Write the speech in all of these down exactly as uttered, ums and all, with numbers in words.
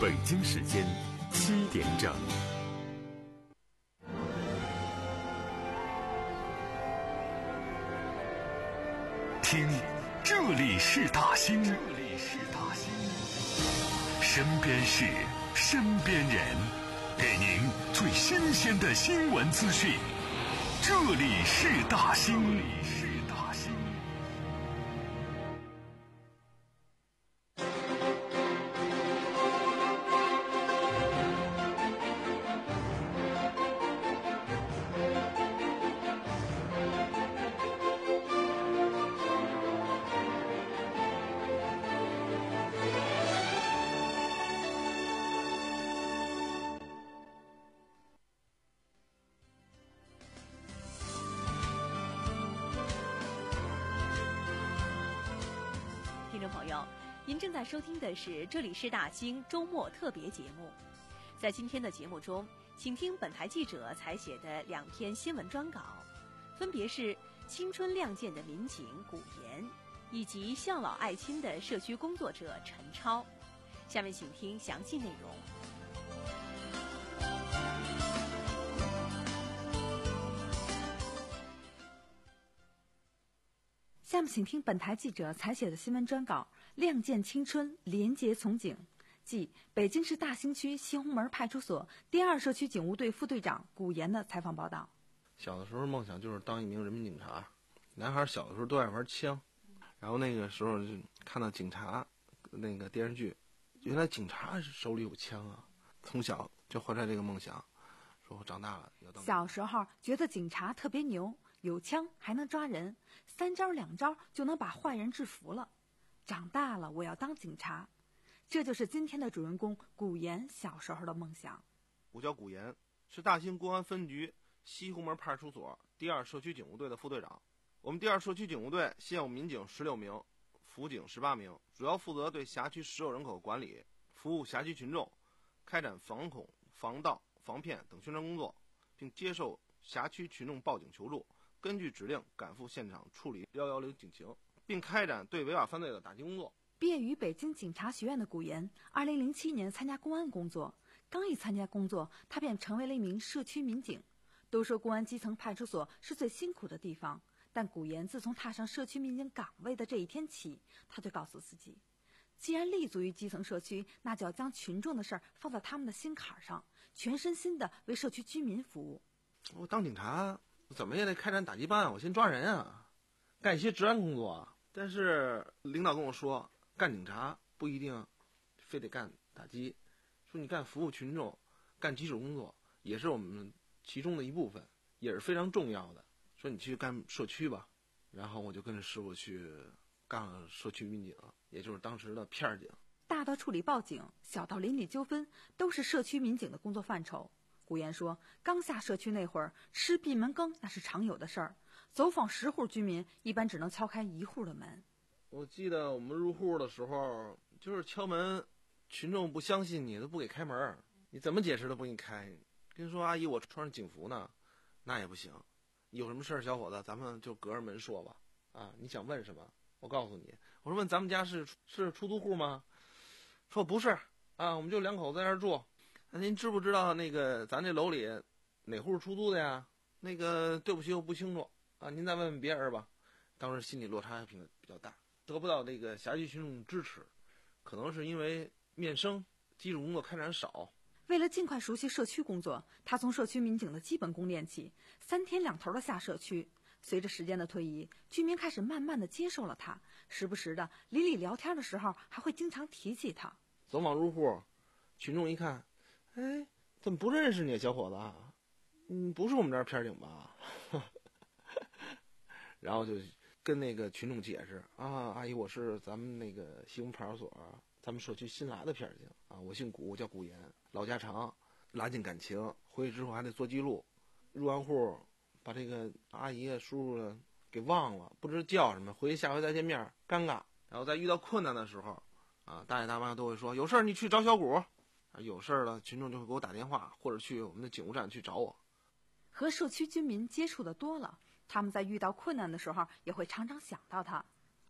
北京时间七点整。听，这里是大兴，这里是大兴，身边事，身边人，给您最新鲜的新闻资讯。这里是大兴，这里是大兴。 听众朋友，您正在收听的是这里是大兴周末特别节目。在今天的节目中，请听本台记者采写的两篇新闻专稿，分别是青春亮剑的民警古岩，以及孝老爱亲的社区工作者陈超。下面请听详细内容。 下面请听本台记者采写的新闻专稿《亮剑青春，廉洁从警》，即北京市大兴区西红门派出所第二社区警务队副队长古岩的采访报道。 小的时候梦想就是当一名人民警察，男孩小的时候都爱玩枪，然后那个时候就看到警察那个电视剧，原来警察手里有枪啊，从小就怀揣这个梦想，说我长大了要当。 小时候觉得警察特别牛，有枪还能抓人，三招两招就能把坏人制服了。长大了我要当警察，这就是今天的主人公古岩小时候的梦想。 我叫古岩，是大兴公安分局西红门派出所第二社区警务队的副队长。我们第二社区警务队现有民警十六名，辅警十八名，主要负责对辖区实有人口管理，服务辖区群众，开展防恐、防盗、防骗等宣传工作，并接受辖区群众报警求助，根据指令赶赴现场处理一一零警情，并开展对违法犯罪的打击工作。 毕业于北京警察学院的古岩，二零零七年参加公安工作。刚一参加工作，他便成为了一名社区民警。都说公安基层派出所是最辛苦的地方，但古岩自从踏上社区民警岗位的这一天起，他就告诉自己，既然立足于基层社区，那就要将群众的事儿放在他们的心坎上，全身心的为社区居民服务。 我当警察怎么也得开展打击办，我先抓人啊，干一些治安工作啊。但是领导跟我说，干警察不一定非得干打击，说你干服务群众，干基础工作也是我们其中的一部分，也是非常重要的。说你去干社区吧，然后我就跟着师傅去干了社区民警，也就是当时的片警。 大到处理报警，小到邻里纠纷，都是社区民警的工作范畴。古岩说，刚下社区那会儿，吃闭门羹那是常有的事儿，走访十户居民，一般只能敲开一户的门。 我记得我们入户的时候，就是敲门，群众不相信你，都不给开门，你怎么解释都不给你开。跟说阿姨，我穿着警服呢，那也不行。有什么事儿，小伙子，咱们就隔着门说吧。啊，你想问什么？我告诉你。我说问咱们家是是出租户吗？说不是啊，我们就两口子在这儿住。那您知不知道那个咱这楼里哪户是出租的呀？那个对不起，我不清楚啊，您再问问别人吧。当时心理落差比比较大，得不到这个辖区群众支持，可能是因为面生，基础工作开展少。 为了尽快熟悉社区工作，他从社区民警的基本功练起，三天两头的下社区。随着时间的推移，居民开始慢慢的接受了他，时不时的邻里聊天的时候还会经常提起他。 走访入户，群众一看，哎，怎么不认识你小伙子啊？嗯，不是我们这儿片警吧？然后就跟那个群众解释啊，阿姨，我是咱们那个西红派出所咱们社区新来的片警啊，我姓古，我叫古岩，老家常，拉近感情。回去之后还得做记录，入完户把这个阿姨叔叔给忘了，不知道叫什么，回去下回再见面尴尬。然后在遇到困难的时候啊，大爷大妈都会说，有事儿你去找小古啊，有事儿了群众就会给我打电话，或者去我们的警务站去找我。 和社区居民接触的多了，他们在遇到困难的时候也会常常想到他。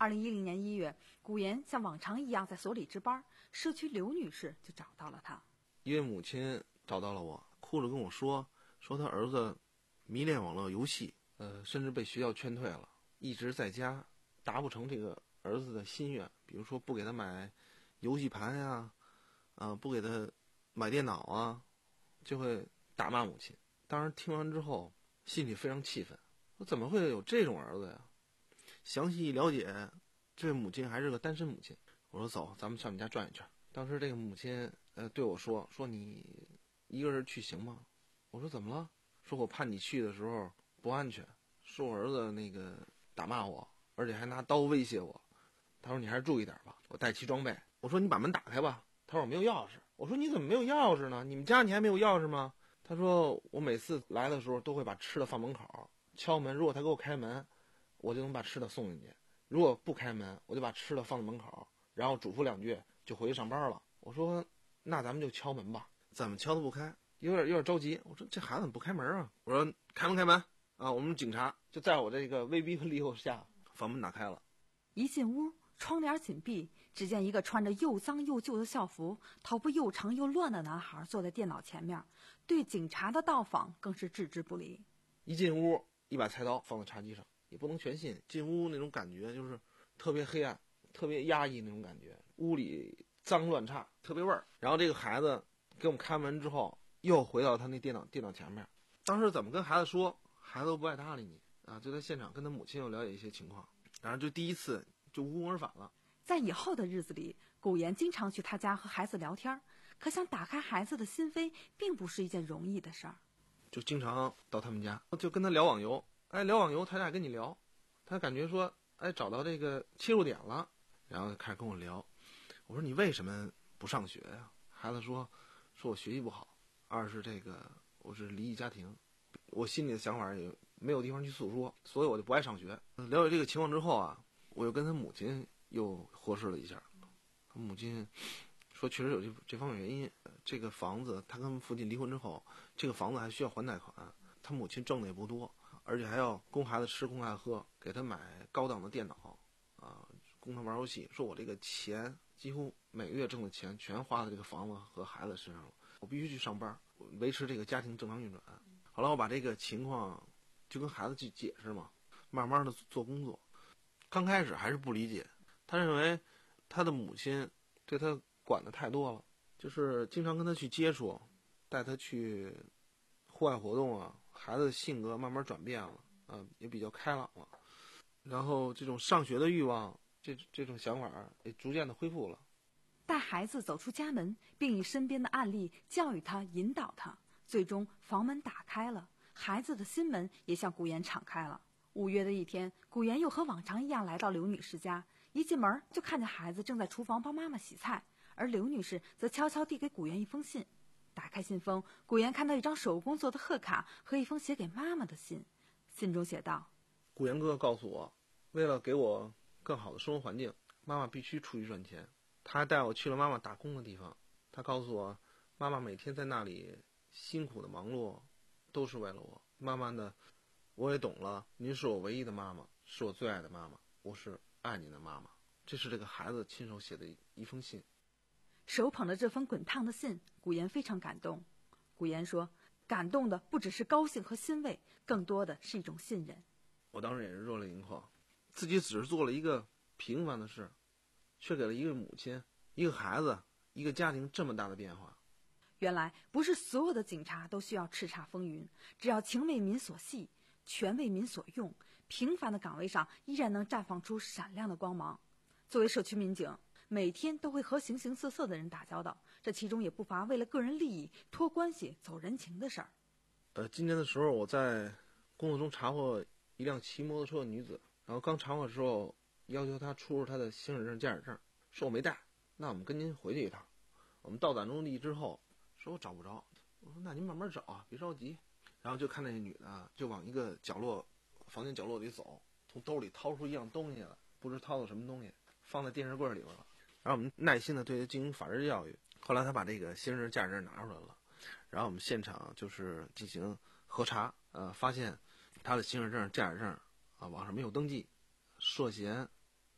二零一零年一月，古岩像往常一样在所里值班，社区刘女士就找到了他。 一位母亲找到了我，哭着跟我说，说他儿子迷恋网络游戏，呃，甚至被学校劝退了，一直在家达不成这个儿子的心愿，比如说不给他买游戏盘呀、啊，呃，不给他买电脑啊，就会打骂母亲。当时听完之后，心里非常气愤，我怎么会有这种儿子呀？详细一了解，这位母亲还是个单身母亲。我说走，咱们上你家转一圈。当时这个母亲呃对我说，说你一个人去行吗？我说怎么了？说我怕你去的时候不安全，说我儿子那个打骂我，而且还拿刀威胁我。他说你还是注意点吧，我带齐装备。我说你把门打开吧。他说我没有钥匙。我说你怎么没有钥匙呢？你们家你还没有钥匙吗？他说我每次来的时候都会把吃的放门口，敲门，如果他给我开门，我就能把吃的送进去，如果不开门，我就把吃的放在门口，然后嘱咐两句就回去上班了。我说那咱们就敲门吧。怎么敲都不开，有点有点着急。我说这孩子怎么不开门啊？我说开门开门啊！我们警察就在我这个威逼利诱下，房门打开了。 一进屋，窗帘紧闭，只见一个穿着又脏又旧的校服、头发又长又乱的男孩坐在电脑前面，对警察的到访更是置之不理。 一进屋，一把菜刀放在茶几上，也不能全信。进屋那种感觉就是特别黑暗，特别压抑那种感觉，屋里脏乱差，特别味儿。然后这个孩子给我们开门之后，又回到他那电脑电脑前面。当时怎么跟孩子说，孩子都不爱搭理你啊！就在现场跟他母亲又了解一些情况，然后就第一次就无功而返了。 在以后的日子里，古岩经常去他家和孩子聊天，可想打开孩子的心扉，并不是一件容易的事儿。 就经常到他们家，就跟他聊网游。哎，聊网游，他俩跟你聊，他感觉说，哎，找到这个切入点了，然后开始跟我聊。我说你为什么不上学呀？孩子说，说我学习不好，二是这个我是离异家庭，我心里的想法也没有地方去诉说，所以我就不爱上学。了解这个情况之后啊，我又跟他母亲又核实了一下，他母亲说确实有这这方面原因。这个房子他跟父亲离婚之后，这个房子还需要还贷款，他母亲挣的也不多，而且还要供孩子吃供孩子喝，给他买高档的电脑啊，供他玩游戏。说我这个钱几乎每个月挣的钱全花在这个房子和孩子身上了，我必须去上班维持这个家庭正常运转。后来我把这个情况就跟孩子去解释嘛，慢慢的做工作。刚开始还是不理解，他认为他的母亲对他管的太多了，就是经常跟他去接触，带他去户外活动啊，孩子的性格慢慢转变了，啊、呃，也比较开朗了，然后这种上学的欲望，这这种想法也逐渐的恢复了。 带孩子走出家门，并以身边的案例教育他、引导他，最终房门打开了，孩子的心门也向古岩敞开了。五月的一天，古岩又和往常一样来到刘女士家，一进门就看见孩子正在厨房帮妈妈洗菜，而刘女士则悄悄递给古岩一封信。打开信封，古岩看到一张手工做的贺卡和一封写给妈妈的信。信中写道： 古岩哥哥告诉我，为了给我更好的生活环境，妈妈必须出去赚钱。他还带我去了妈妈打工的地方，他告诉我，妈妈每天在那里辛苦的忙碌，都是为了我。慢慢的，我也懂了，您是我唯一的妈妈，是我最爱的妈妈，我是爱你的妈妈。这是这个孩子亲手写的一封信。 手捧着这封滚烫的信，古岩非常感动。古岩说，感动的不只是高兴和欣慰，更多的是一种信任。 我当时也是热泪盈眶，自己只是做了一个平凡的事，却给了一个母亲、一个孩子、一个家庭这么大的变化。 原来不是所有的警察都需要叱咤风云，只要情为民所系，权为民所用，平凡的岗位上依然能绽放出闪亮的光芒。作为社区民警，每天都会和形形色色的人打交道，这其中也不乏为了个人利益托关系走人情的事儿。 呃，今年的时候我在工作中查获一辆骑摩托车的女子，然后刚查获的时候要求她出示她的行驶证、驾驶证，说我没带，那我们跟您回去一趟。我们到达目的地之后，说我找不着，我说那您慢慢找啊，别着急。然后就看那女的就往一个角落房间角落里走，从兜里掏出一样东西来，不知掏到什么东西，放在电视柜里边了。然后我们耐心的对他进行法制教育。后来他把这个行驶证、驾驶证拿出来了，然后我们现场就是进行核查，呃，发现他的行驶证、驾驶证啊网上没有登记，涉嫌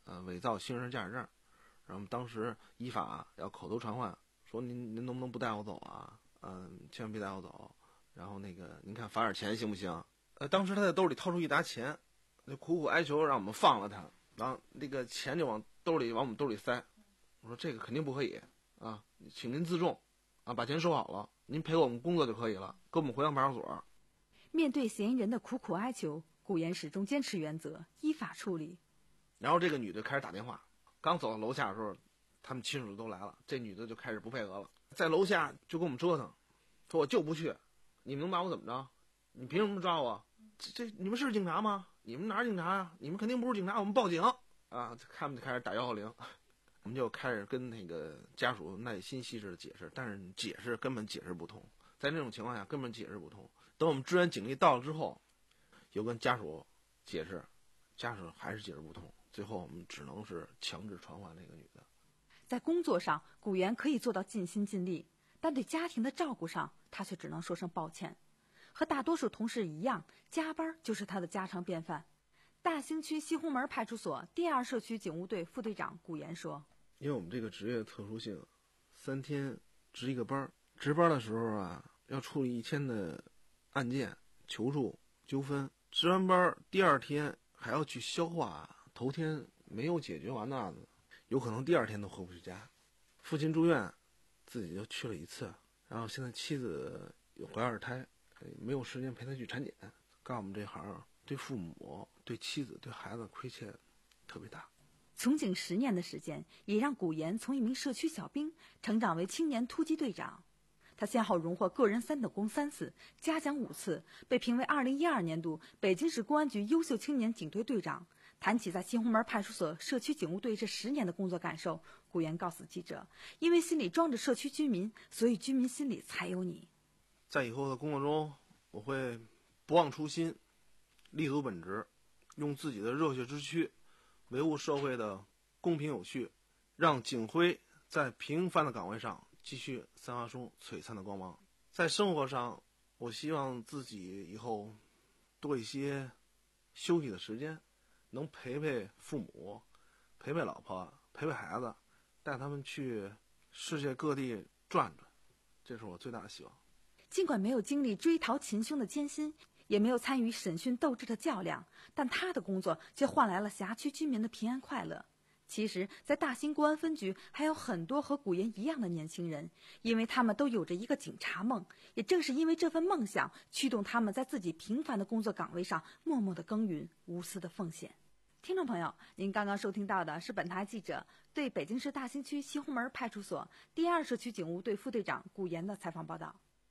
呃伪造行驶驾驶证，然后我们当时依法要口头传唤，说您您能不能不带我走啊？嗯，千万别带我走。然后那个您看罚点钱行不行？呃，当时他在兜里掏出一沓钱，就苦苦哀求让我们放了他，然后那个钱就往兜里往我们兜里塞。我说这个肯定不可以啊，请您自重啊，把钱收好了，您陪我们工作就可以了，跟我们回趟派出所。 面对嫌疑人的苦苦哀求，古岩始终坚持原则，依法处理。 然后这个女的开始打电话，刚走到楼下的时候，他们亲属都来了，这女的就开始不配合了，在楼下就跟我们折腾，说我就不去，你们能把我怎么着？你凭什么抓我？这这你们是警察吗？你们哪是警察呀？你们肯定不是警察，我们报警啊！他们就开始打幺幺零，我们就开始跟那个家属耐心细致的解释，但是解释根本解释不通，在那种情况下根本解释不通。等我们支援警力到了之后，又跟家属解释，家属还是解释不通，最后我们只能是强制传唤那个女的。 在工作上，古岩可以做到尽心尽力，但对家庭的照顾上，他却只能说声抱歉。和大多数同事一样，加班就是他的家常便饭。大兴区西红门派出所第二社区警务队副队长古岩说： 因为我们这个职业特殊性，三天值一个班，值班的时候啊，要处理一天的案件、求助、纠纷，值完班第二天还要去消化头天没有解决完的案子，有可能第二天都回不去家。父亲住院，自己就去了一次，然后现在妻子有怀二胎，没有时间陪他去产检。干我们这行，对父母、对妻子、对孩子亏欠特别大。 从警十年的时间，也让古岩从一名社区小兵成长为青年突击队长。他先后荣获个人三等功三次，嘉奖五次，被评为二零一二年度北京市公安局优秀青年警队队长。谈起在西红门派出所社区警务队这十年的工作感受，古岩告诉记者：因为心里装着社区居民，所以居民心里才有你。 在以后的工作中，我会不忘初心，立足本职，用自己的热血之躯维护社会的公平有序，让警徽在平凡的岗位上继续散发出璀璨的光芒。在生活上，我希望自己以后多一些休息的时间，能陪陪父母，陪陪老婆，陪陪孩子，带他们去世界各地转转，这是我最大的希望。 尽管没有经历追逃擒凶的艰辛，也没有参与审讯斗智的较量，但他的工作却换来了辖区居民的平安快乐。其实，在大兴公安分局还有很多和古岩一样的年轻人，因为他们都有着一个警察梦，也正是因为这份梦想，驱动他们在自己平凡的工作岗位上默默的耕耘，无私的奉献。听众朋友，您刚刚收听到的是本台记者对北京市大兴区西红门派出所第二社区警务队副队长古岩的采访报道。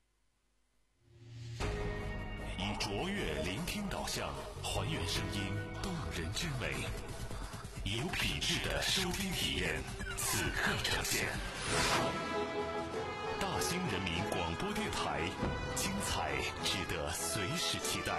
以卓越聆听导向，还原声音动人之美，有品质的收听体验，此刻呈现。大兴人民广播电台，精彩值得随时期待。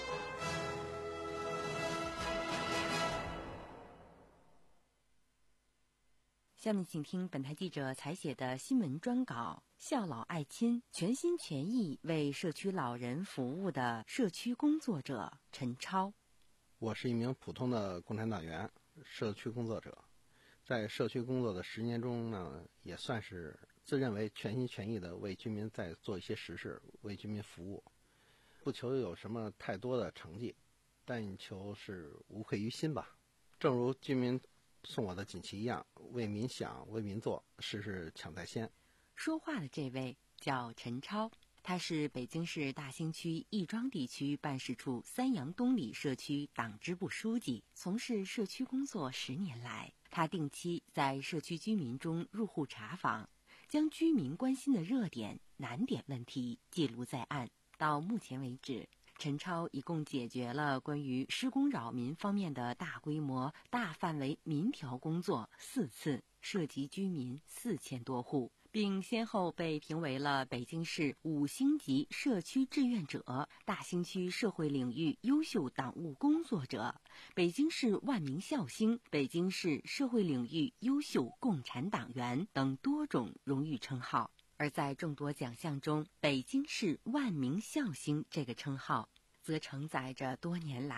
下面请听本台记者采写的新闻专稿：孝老爱亲，全心全意为社区老人服务的社区工作者陈超。 我是一名普通的共产党员，社区工作者。在社区工作的十年中呢，也算是自认为全心全意的为居民在做一些实事，为居民服务。不求有什么太多的成绩，但求是无愧于心吧。正如居民送我的锦旗一样，为民想，为民做，事事抢在先。 说话的这位叫陈超，他是北京市大兴区亦庄地区办事处三阳东里社区党支部书记，从事社区工作十年来，他定期在社区居民中入户查访，将居民关心的热点、难点问题记录在案。到目前为止，陈超一共解决了关于施工扰民方面的大规模、大范围民调工作四次，涉及居民四千多户，并先后被评为了北京市五星级社区志愿者、大兴区社会领域优秀党务工作者、北京市万名孝星、北京市社会领域优秀共产党员等多种荣誉称号。而在众多奖项中，北京市万名孝星这个称号则承载着多年来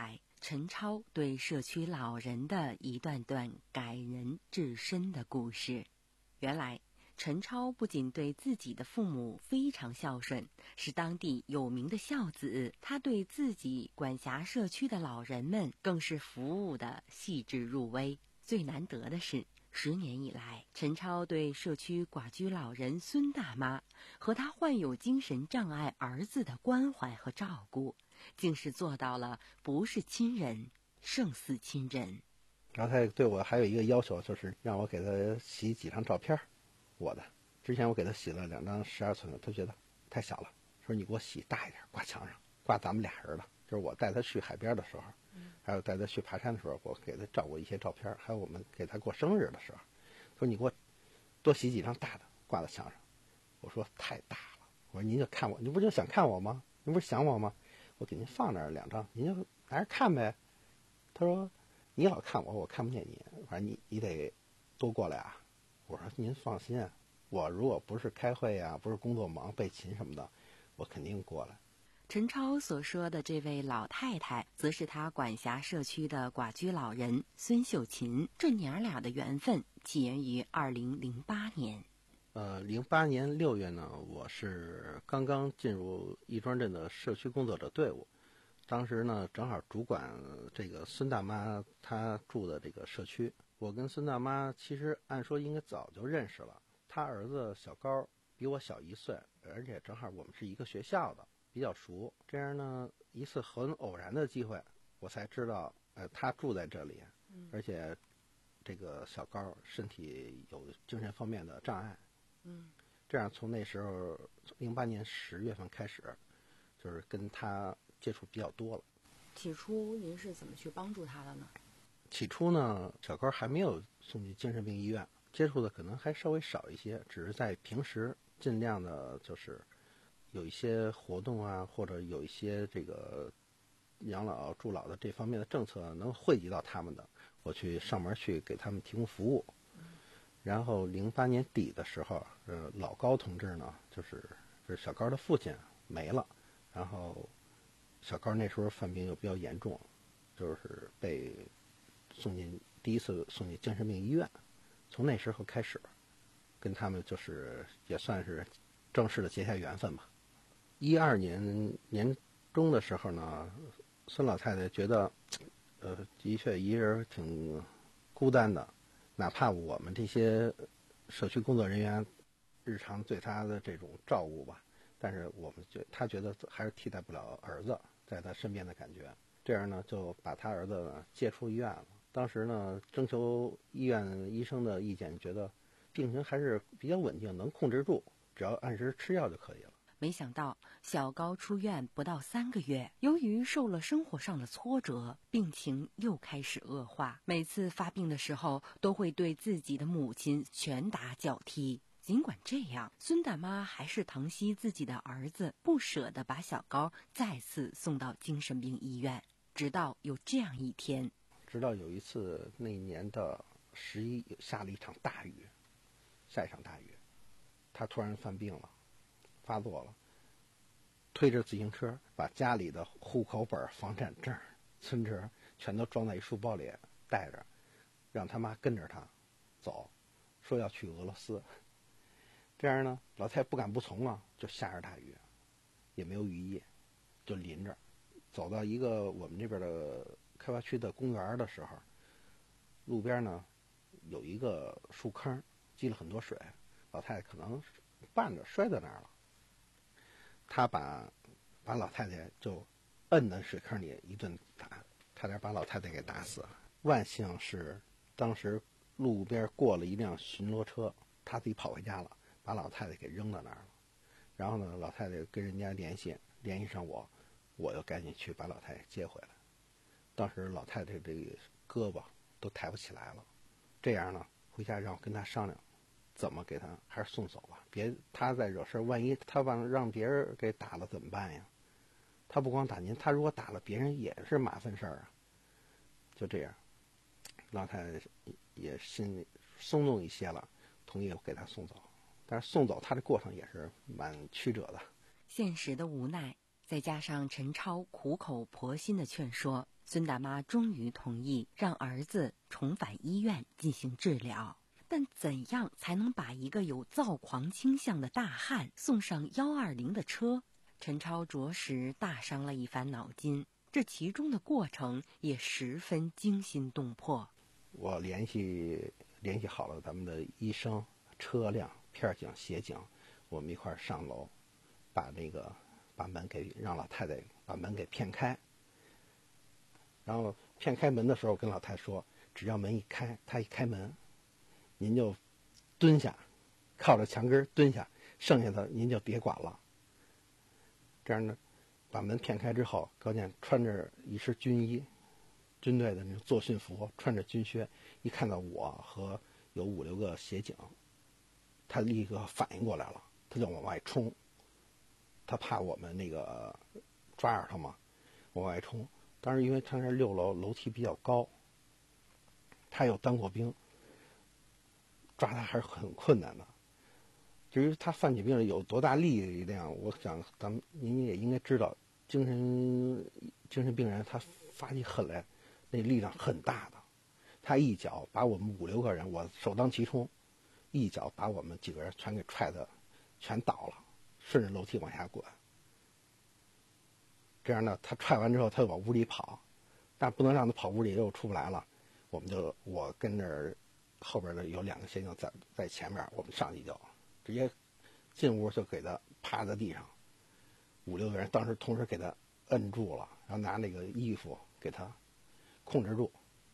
陈超对社区老人的一段段感人至深的故事。原来陈超不仅对自己的父母非常孝顺，是当地有名的孝子，他对自己管辖社区的老人们更是服务的细致入微。最难得的是，十年以来，陈超对社区寡居老人孙大妈和他患有精神障碍儿子的关怀和照顾，竟是做到了不是亲人胜似亲人。 老太太对我还有一个要求，就是让我给她洗几张照片，我的。之前我给她洗了两张十二寸的，她觉得太小了，说你给我洗大一点，挂墙上，挂咱们俩人的。就是我带她去海边的时候，还有带她去爬山的时候，我给她照过一些照片，还有我们给她过生日的时候，说你给我多洗几张大的，挂在墙上。我说太大了，我说您就看我，你不就想看我吗？您不是想我吗？我给您放那儿两张，您就拿着看呗。他说你老看我，我看不见你，反正你你得多过来啊。我说您放心，我如果不是开会啊，不是工作忙备勤什么的，我肯定过来。 陈超所说的这位老太太，则是他管辖社区的寡居老人孙秀琴。这娘俩的缘分起源于二零零八年。 呃，零八年六月呢，我是刚刚进入亦庄镇的社区工作者队伍，当时呢正好主管这个孙大妈她住的这个社区。我跟孙大妈其实按说应该早就认识了，她儿子小高比我小一岁，而且正好我们是一个学校的，比较熟。这样呢，一次很偶然的机会，我才知道，呃，他住在这里，而且这个小高身体有精神方面的障碍。 嗯， 这样从那时候，零八年十月份开始，就是跟他接触比较多了。 起初您是怎么去帮助他的呢？ 起初呢，小高还没有送去精神病医院，接触的可能还稍微少一些，只是在平时尽量的就是有一些活动啊，或者有一些这个养老助老的这方面的政策能惠及到他们的，我去上门去给他们提供服务。然后零八年底的时候，呃，老高同志呢，就是就是小高的父亲没了，然后小高那时候犯病又比较严重，就是被送进第一次送进精神病医院。从那时候开始，跟他们就是也算是正式的结下缘分吧。一二年年中的时候呢，孙老太太觉得，呃，的确一人挺孤单的。哪怕我们这些社区工作人员日常对他的这种照顾吧，但是我们觉他觉得还是替代不了儿子在他身边的感觉。这样呢，就把他儿子呢接出医院了。当时呢，征求医院医生的意见，觉得病情还是比较稳定，能控制住，只要按时吃药就可以了。 没想到小高出院不到三个月，由于受了生活上的挫折，病情又开始恶化。每次发病的时候，都会对自己的母亲拳打脚踢。尽管这样，孙大妈还是疼惜自己的儿子，不舍得把小高再次送到精神病医院。直到有这样一天， 直到有一次那年的十一下了一场大雨，下一场大雨，他突然犯病了，发作了，推着自行车把家里的户口本、房产证、存折全都装在一书包里带着，让他妈跟着他走，说要去俄罗斯。这样呢，老太太不敢不从啊，就下着大雨，也没有雨衣，就淋着走到一个我们这边的开发区的公园的时候，路边呢有一个树坑，积了很多水，老太太可能绊着摔在那儿了。他把把老太太就摁在水坑里一顿打，差点把老太太给打死了。万幸是当时路边过了一辆巡逻车，他自己跑回家了，把老太太给扔到那儿了。然后呢，老太太跟人家联系，联系上我，我又赶紧去把老太太接回来。当时老太太这个胳膊都抬不起来了，这样呢，回家让我跟她商量，怎么给她还是送走吧，别她再惹事，万一她把让别人给打了怎么办呀？她不光打您，她如果打了别人也是麻烦事儿啊。就这样，老太太也心里松动一些了，同意我给她送走。但是送走她的过程也是蛮曲折的。 现实的无奈，再加上陈超苦口婆心的劝说， 孙大妈终于同意让儿子重返医院进行治疗。但怎样才能把一个有躁狂倾向的大汉送上一二零的车？陈超着实大伤了一番脑筋，这其中的过程也十分惊心动魄。 我联系联系好了咱们的医生、车辆、片警、协警，我们一块儿上楼，把那个把门给让老太太把门给骗开。然后骗开门的时候，跟老太太说，只要门一开，她一开门，您就蹲下，靠着墙根蹲下，剩下的您就别管了。这样呢，把门骗开之后，高健穿着一身军衣，军队的那种作训服，穿着军靴，一看到我和有五六个协警，他立刻反应过来了，他就往外冲。他怕我们那个抓着他嘛，往外冲。当时因为他那六楼楼梯比较高，他有当过兵，抓他还是很困难的。至于他犯起病来有多大力量，我想咱们您也应该知道，精神精神病人他发起狠来，那力量很大的。他一脚把我们五六个人，我首当其冲，一脚把我们几个人全给踹的全倒了，顺着楼梯往下滚。这样呢，他踹完之后，他就往屋里跑，但不能让他跑屋里又出不来了。我们就我跟这儿后边的有两个协警在在前面，我们上去就直接进屋就给他趴在地上，五六个人当时同时给他摁住了，然后拿那个衣服给他控制住。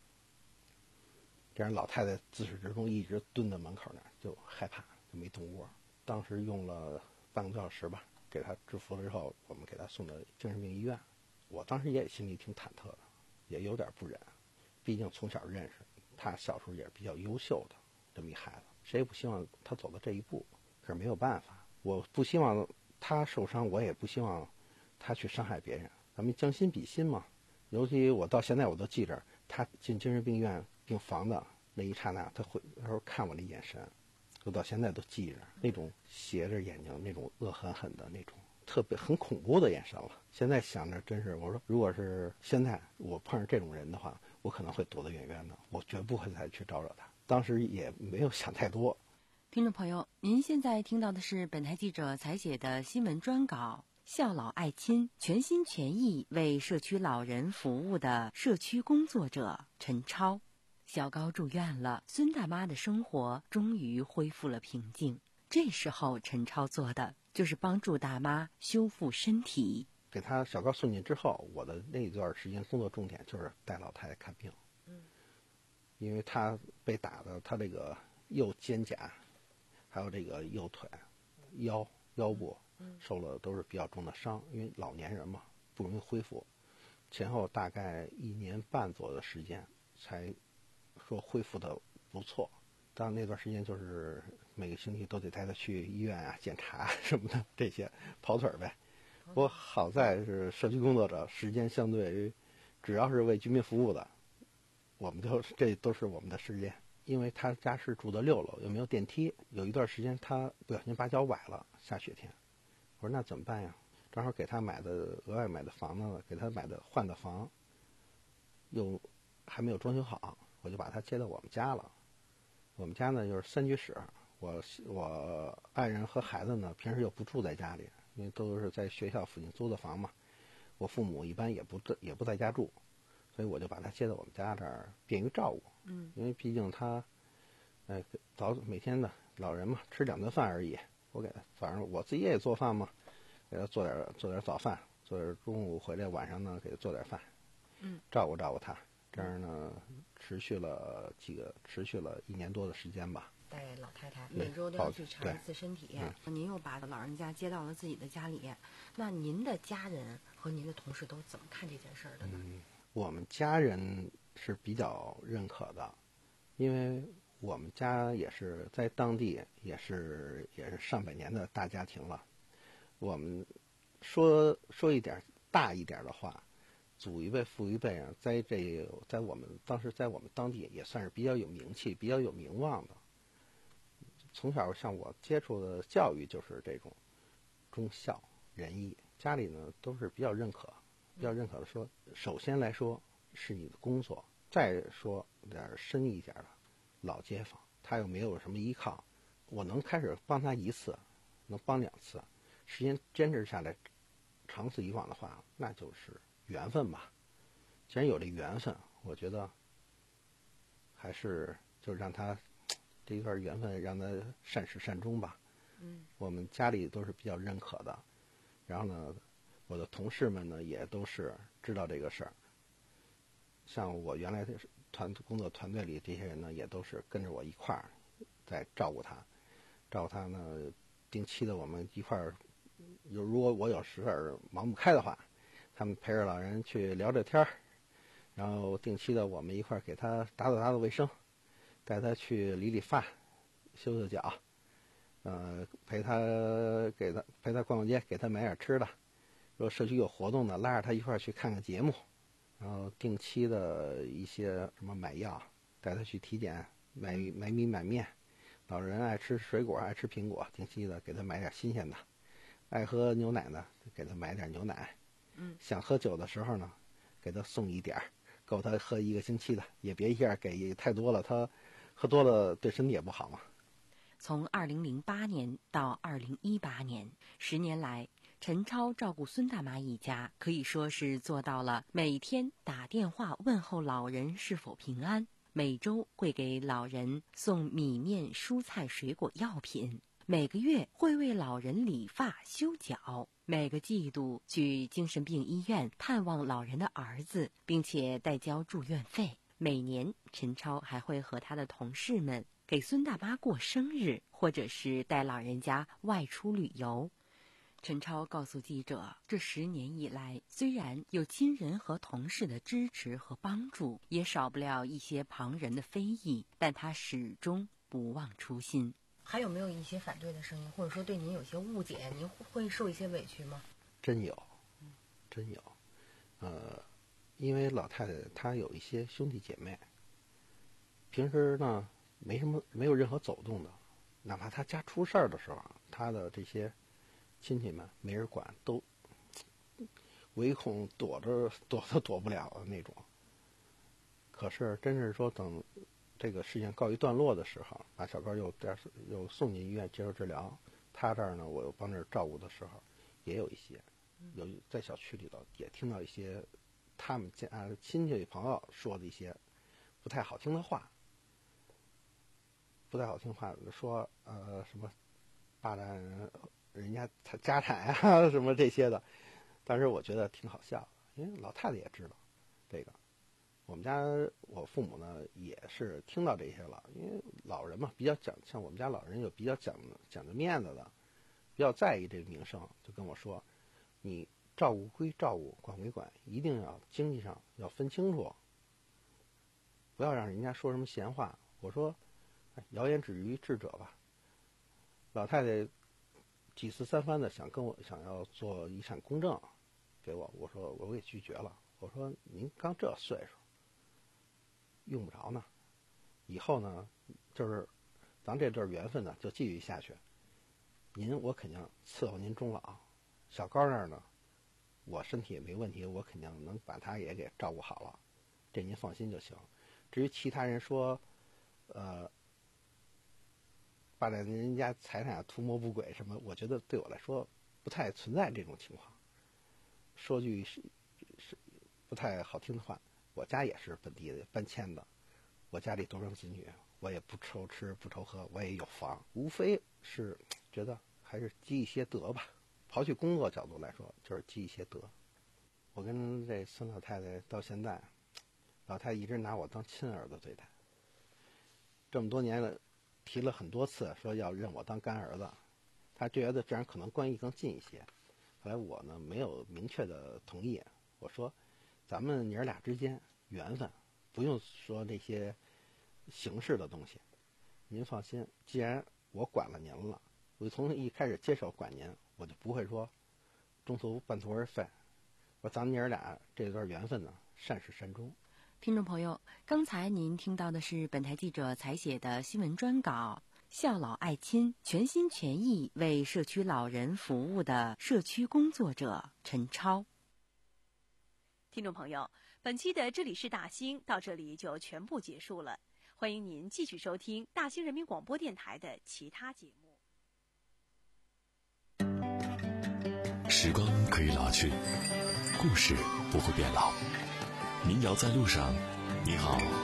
这样老太太自始至终一直蹲在门口那儿，就害怕，就没动窝。当时用了半个多小时吧，给他制服了之后，我们给他送到精神病医院。我当时也心里挺忐忑的，也有点不忍，毕竟从小认识他，小时候也是比较优秀的这么一孩子，谁也不希望他走到这一步。可是没有办法，我不希望他受伤，我也不希望他去伤害别人，咱们将心比心嘛。尤其我到现在我都记着，他进精神病院病房的那一刹那，他会那时候看我的眼神，我到现在都记着，那种斜着眼睛，那种恶狠狠的那种特别很恐怖的眼神了。现在想着真是，我说如果是现在我碰上这种人的话，我可能会躲得远远的，我绝不会再去招惹他。当时也没有想太多。 听众朋友，您现在听到的是本台记者采写的新闻专稿，孝老爱亲，全心全意为社区老人服务的社区工作者陈超。小高住院了，孙大妈的生活终于恢复了平静。这时候陈超做的就是帮助大妈修复身体。 给他小高送进之后，我的那段时间工作重点就是带老太太看病。嗯，因为他被打的，他这个右肩胛还有这个右腿腰腰部受了都是比较重的伤，因为老年人嘛不容易恢复，前后大概一年半左右的时间才说恢复的不错。当然那段时间就是每个星期都得带他去医院啊检查什么的，这些跑腿呗。不过好在是社区工作者，时间相对于只要是为居民服务的，我们就这都是我们的时间。因为他家是住的六楼，又没有电梯，有一段时间他不小心把脚崴了，下雪天。我说那怎么办呀？正好给他买的额外买的房子，给他买的换的房，又还没有装修好，我就把他接到我们家了。我们家呢就是三居室，我我爱人和孩子呢平时又不住在家里，因为都是在学校附近租的房嘛。我父母一般也不也不在家住，所以我就把他接到我们家这儿，便于照顾。嗯，因为毕竟他，呃，早每天的老人嘛，吃两顿饭而已。我给他早上我自己也做饭嘛，给他做点做点早饭，做点中午回来晚上呢给他做点饭，嗯，照顾照顾他。这样呢，持续了几个持续了一年多的时间吧。 带老太太每周都要去查一次身体，嗯、您又把老人家接到了自己的家里，那您的家人和您的同事都怎么看这件事儿的呢？ 嗯，我们家人是比较认可的，因为我们家也是在当地也是也是上百年的大家庭了。我们说说一点大一点的话，祖一辈父一辈啊，在这在我们当时在我们当地也算是比较有名气、比较有名望的。从小像我接触的教育就是这种忠孝仁义，家里呢都是比较认可，比较认可的说，首先来说是你的工作。再说点深一点的，老街坊他又没有什么依靠，我能开始帮他一次，能帮两次，时间坚持下来，长此以往的话，那就是缘分吧。既然有这缘分，我觉得还是就让他这一段缘分让他善始善终吧。 嗯， 我们家里都是比较认可的，然后呢，我的同事们呢也都是知道这个事儿。像我原来的团工作团队里这些人呢，也都是跟着我一块儿在照顾他，照顾他呢，定期的我们一块儿，有如果我有时儿忙不开的话，他们陪着老人去聊着天儿，然后定期的我们一块儿给他打扫打扫卫生，带他去理理发，修修脚，呃，陪他给他陪他逛逛街，给他买点吃的。如果社区有活动呢，拉着他一块儿去看看节目。然后定期的一些什么买药，带他去体检，买买米买面。老人爱吃水果，爱吃苹果，定期的给他买点新鲜的。爱喝牛奶呢，给他买点牛奶。 嗯， 想喝酒的时候呢，给他送一点儿，够他喝一个星期的，也别一下给太多了，他喝多了对身体也不好嘛。 从二零零八年到二零一八年，十年来，陈超照顾孙大妈一家，可以说是做到了每天打电话问候老人是否平安，每周会给老人送米面、蔬菜、水果、药品，每个月会为老人理发、修脚，每个季度去精神病医院探望老人的儿子，并且代交住院费。每年，陈超还会和他的同事们给孙大妈过生日，或者是带老人家外出旅游。陈超告诉记者，这十年以来，虽然有亲人和同事的支持和帮助，也少不了一些旁人的非议，但他始终不忘初心。 还有没有一些反对的声音，或者说对您有些误解，您会受一些委屈吗？ 真有，真有。呃，因为老太太她有一些兄弟姐妹，平时呢没什么没有任何走动的，哪怕她家出事儿的时候，她的这些亲戚们没人管，都唯恐躲着躲都躲不了的那种。可是真是说等这个事情告一段落的时候，把小高又又送进医院接受治疗，他这儿呢我又帮着照顾的时候，也有一些有在小区里头也听到一些他们家亲戚朋友说的一些不太好听的话，不太好听话说呃什么霸占人家他家产啊什么这些的，但是我觉得挺好笑的，因为老太太也知道这个。我们家我父母呢也是听到这些了，因为老人嘛比较讲，像我们家老人有比较讲讲究面子的，比较在意这个名声，就跟我说，你照顾归照顾，管归管，一定要经济上要分清楚，不要让人家说什么闲话。我说，谣言止于智者吧。老太太几次三番的想跟我想要做遗产公证给我，我说我给拒绝了。我说您刚这岁数，用不着呢。以后呢，就是咱这段缘分呢就继续下去。您我肯定伺候您终老。小高那儿呢，我身体也没问题，我肯定能把他也给照顾好了，这您放心就行。至于其他人说，呃，霸占人家财产图谋不轨什么，我觉得对我来说不太存在这种情况。说句是是不太好听的话，我家也是本地的搬迁的，我家里独生子女，我也不愁吃不愁喝，我也有房，无非是觉得还是积一些德吧。刨去工作角度来说，就是积一些德。我跟这孙老太太到现在，老太太一直拿我当亲儿子对待，这么多年了，提了很多次说要认我当干儿子，她觉得这样可能关系更近一些。后来我呢没有明确的同意，我说咱们娘俩之间缘分，不用说那些形式的东西，您放心，既然我管了您了，我从一开始接手管您，我就不会说中途半途而废。我说咱们娘俩这段缘分呢，善始善终。 听众朋友，刚才您听到的是本台记者采写的新闻专稿，孝老爱亲，全心全意为社区老人服务的社区工作者陈超。 听众朋友， 本期的这里是大兴到这里就全部结束了，欢迎您继续收听大兴人民广播电台的其他节目。 时光可以老去，故事不会变老。民谣在路上，你好。